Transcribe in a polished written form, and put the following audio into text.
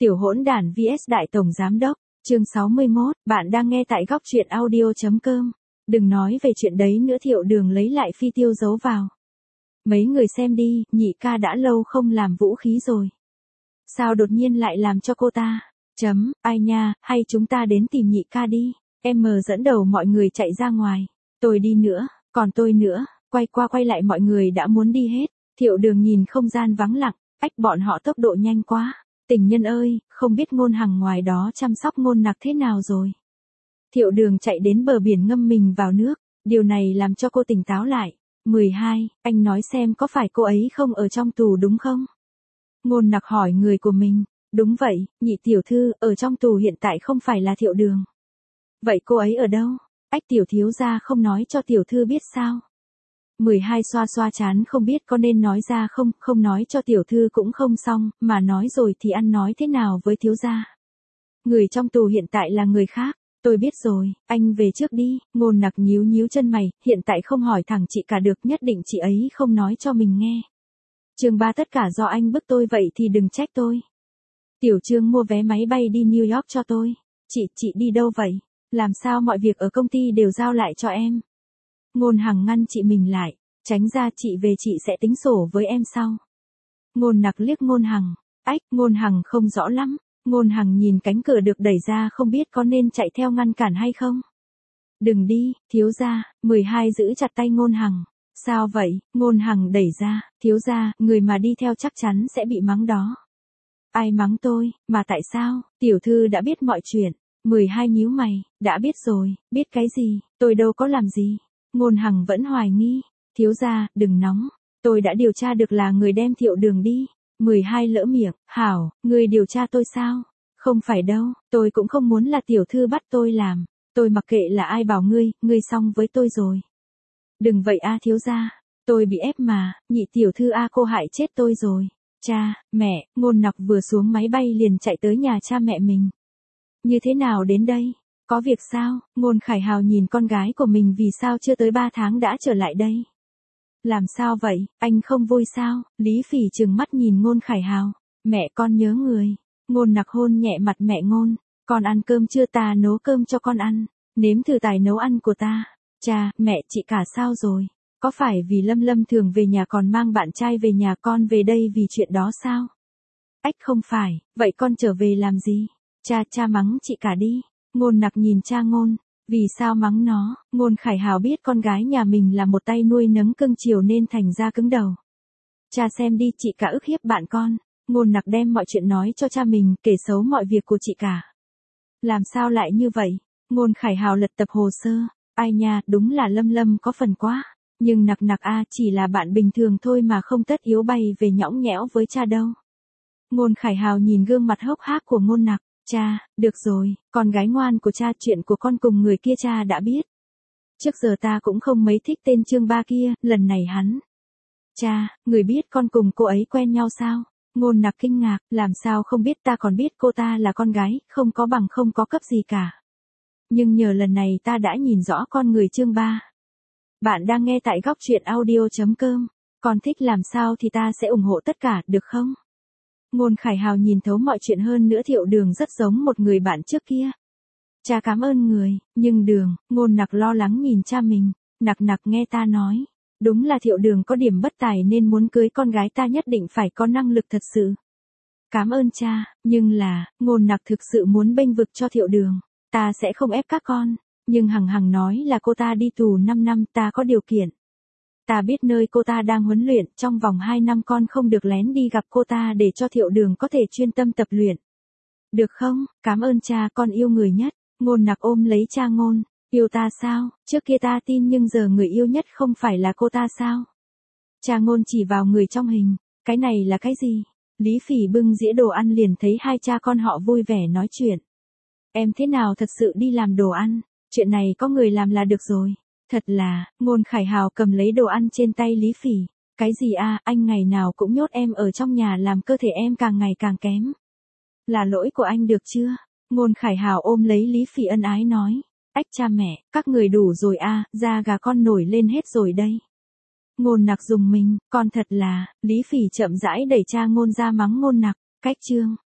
Tiểu hỗn đản vs Đại Tổng Giám Đốc, chương 61, bạn đang nghe tại góc truyện audio.com. Đừng nói về chuyện đấy nữa, Thiệu Đường lấy lại phi tiêu giấu vào. Mấy người xem đi, nhị ca đã lâu không làm vũ khí rồi. Sao đột nhiên lại làm cho cô ta? Ai nha, hay chúng ta đến tìm nhị ca đi. Em dẫn đầu mọi người chạy ra ngoài. Tôi đi nữa, còn tôi nữa, quay qua quay lại mọi người đã muốn đi hết. Thiệu Đường nhìn không gian vắng lặng, bọn họ tốc độ nhanh quá. Tình nhân ơi, không biết Ngôn Hằng ngoài đó chăm sóc Ngôn Nặc thế nào rồi. Thiệu Đường chạy đến bờ biển ngâm mình vào nước, điều này làm cho cô tỉnh táo lại. 12, anh nói xem có phải cô ấy không ở trong tù đúng không? Ngôn Nặc hỏi người của mình. Đúng vậy, nhị tiểu thư, ở trong tù hiện tại không phải là Thiệu Đường. Vậy cô ấy ở đâu? Tiểu thiếu gia không nói cho tiểu thư biết sao? 12 xoa xoa trán, không biết có nên nói ra không nói cho tiểu thư cũng không xong, mà nói rồi thì ăn nói thế nào với thiếu gia? Người trong tù hiện tại là người khác. Tôi biết rồi, anh về trước đi. Ngôn Nặc nhíu nhíu chân mày, hiện tại không hỏi thẳng chị cả được, nhất định chị ấy không nói cho mình nghe. Chương 3, tất cả do anh bức tôi, vậy thì đừng trách tôi. Tiểu Trương mua vé máy bay đi New York cho tôi. Chị đi đâu vậy? Làm sao mọi việc ở công ty đều giao lại cho em? Ngôn Hằng ngăn chị mình lại. Tránh ra, chị về chị sẽ tính sổ với em sau. Ngôn Nặc liếc Ngôn Hằng. Ngôn Hằng không rõ lắm. Ngôn Hằng nhìn cánh cửa được đẩy ra, không biết có nên chạy theo ngăn cản hay không. Đừng đi, thiếu gia. 12 giữ chặt tay Ngôn Hằng. Sao vậy? Ngôn Hằng đẩy ra. Thiếu gia, người mà đi theo chắc chắn sẽ bị mắng đó. Ai mắng tôi, mà tại sao? Tiểu thư đã biết mọi chuyện. 12 nhíu mày. Đã biết rồi, biết cái gì? Tôi đâu có làm gì. Ngôn Hằng vẫn hoài nghi. Thiếu gia, đừng nóng. Tôi đã điều tra được là người đem Thiệu Đường đi. 12 lỡ miệng. Hảo, người điều tra tôi sao? Không phải đâu, tôi cũng không muốn là tiểu thư bắt tôi làm. Tôi mặc kệ là ai bảo ngươi xong với tôi rồi. Đừng vậy a thiếu gia. Tôi bị ép mà, nhị tiểu thư cô hại chết tôi rồi. Cha, mẹ. Ngôn Nặc vừa xuống máy bay liền chạy tới nhà cha mẹ mình. Như thế nào đến đây? Có việc sao? Ngôn Khải Hào nhìn con gái của mình, vì sao chưa tới 3 tháng đã trở lại đây? Làm sao vậy, anh không vui sao? Lý Phỉ trừng mắt nhìn Ngôn Khải Hào. Mẹ, con nhớ người. Ngôn Nặc hôn nhẹ mặt mẹ Ngôn. Con ăn cơm chưa? Ta nấu cơm cho con ăn. Nếm thử tài nấu ăn của ta. Cha, mẹ, chị cả sao rồi? Có phải vì Lâm thường về nhà còn mang bạn trai về nhà, con về đây vì chuyện đó sao? Không phải, vậy con trở về làm gì? Cha mắng chị cả đi. Ngôn Nặc nhìn cha Ngôn. Vì sao mắng nó? Ngôn Khải Hào biết con gái nhà mình là một tay nuôi nấng cưng chiều nên thành ra cứng đầu. Cha xem đi, chị cả ức hiếp bạn con. Ngôn Nặc đem mọi chuyện nói cho cha mình, kể xấu mọi việc của chị cả. Làm sao lại như vậy? Ngôn Khải Hào lật tập hồ sơ. Ai nha, đúng là Lâm có phần quá. Nhưng Nặc chỉ là bạn bình thường thôi mà không tất yếu bày về nhõng nhẽo với cha đâu. Ngôn Khải Hào nhìn gương mặt hốc hác của Ngôn Nặc. Cha, được rồi, con gái ngoan của cha, chuyện của con cùng người kia cha đã biết. Trước giờ ta cũng không mấy thích tên Trương Ba kia, lần này hắn. Cha, người biết con cùng cô ấy quen nhau sao? Ngôn Nặc kinh ngạc, làm sao không biết, ta còn biết cô ta là con gái, không có bằng không có cấp gì cả. Nhưng nhờ lần này ta đã nhìn rõ con người Trương Ba. Bạn đang nghe tại góc truyện audio.com. Con thích làm sao thì ta sẽ ủng hộ tất cả, được không? Ngôn Khải Hào nhìn thấu mọi chuyện, hơn nữa Thiệu Đường rất giống một người bạn trước kia. Cha cảm ơn người, nhưng Ngôn Nặc lo lắng nhìn cha mình. Nặc nghe ta nói. Đúng là Thiệu Đường có điểm bất tài nên muốn cưới con gái ta nhất định phải có năng lực thật sự. Cảm ơn cha, nhưng là, Ngôn Nặc thực sự muốn bênh vực cho Thiệu Đường. Ta sẽ không ép các con, nhưng Hằng nói là cô ta đi tù 5 năm, ta có điều kiện. Ta biết nơi cô ta đang huấn luyện, trong vòng 2 năm con không được lén đi gặp cô ta để cho Thiệu Đường có thể chuyên tâm tập luyện. Được không? Cảm ơn cha, con yêu người nhất. Ngôn Nặc ôm lấy cha Ngôn. Yêu ta sao? Trước kia ta tin, nhưng giờ người yêu nhất không phải là cô ta sao? Cha Ngôn chỉ vào người trong hình. Cái này là cái gì? Lý Phỉ bưng dĩa đồ ăn liền thấy hai cha con họ vui vẻ nói chuyện. Em thế nào thật sự đi làm đồ ăn? Chuyện này có người làm là được rồi. Thật là, Ngôn Khải Hào cầm lấy đồ ăn trên tay Lý Phỉ. Cái gì anh ngày nào cũng nhốt em ở trong nhà làm cơ thể em càng ngày càng kém. Là lỗi của anh được chưa? Ngôn Khải Hào ôm lấy Lý Phỉ ân ái nói. Cha mẹ, các người đủ rồi da gà con nổi lên hết rồi đây. Ngôn Nặc dùng mình, con thật là. Lý Phỉ chậm rãi đẩy cha Ngôn ra mắng Ngôn Nặc. Cách chương.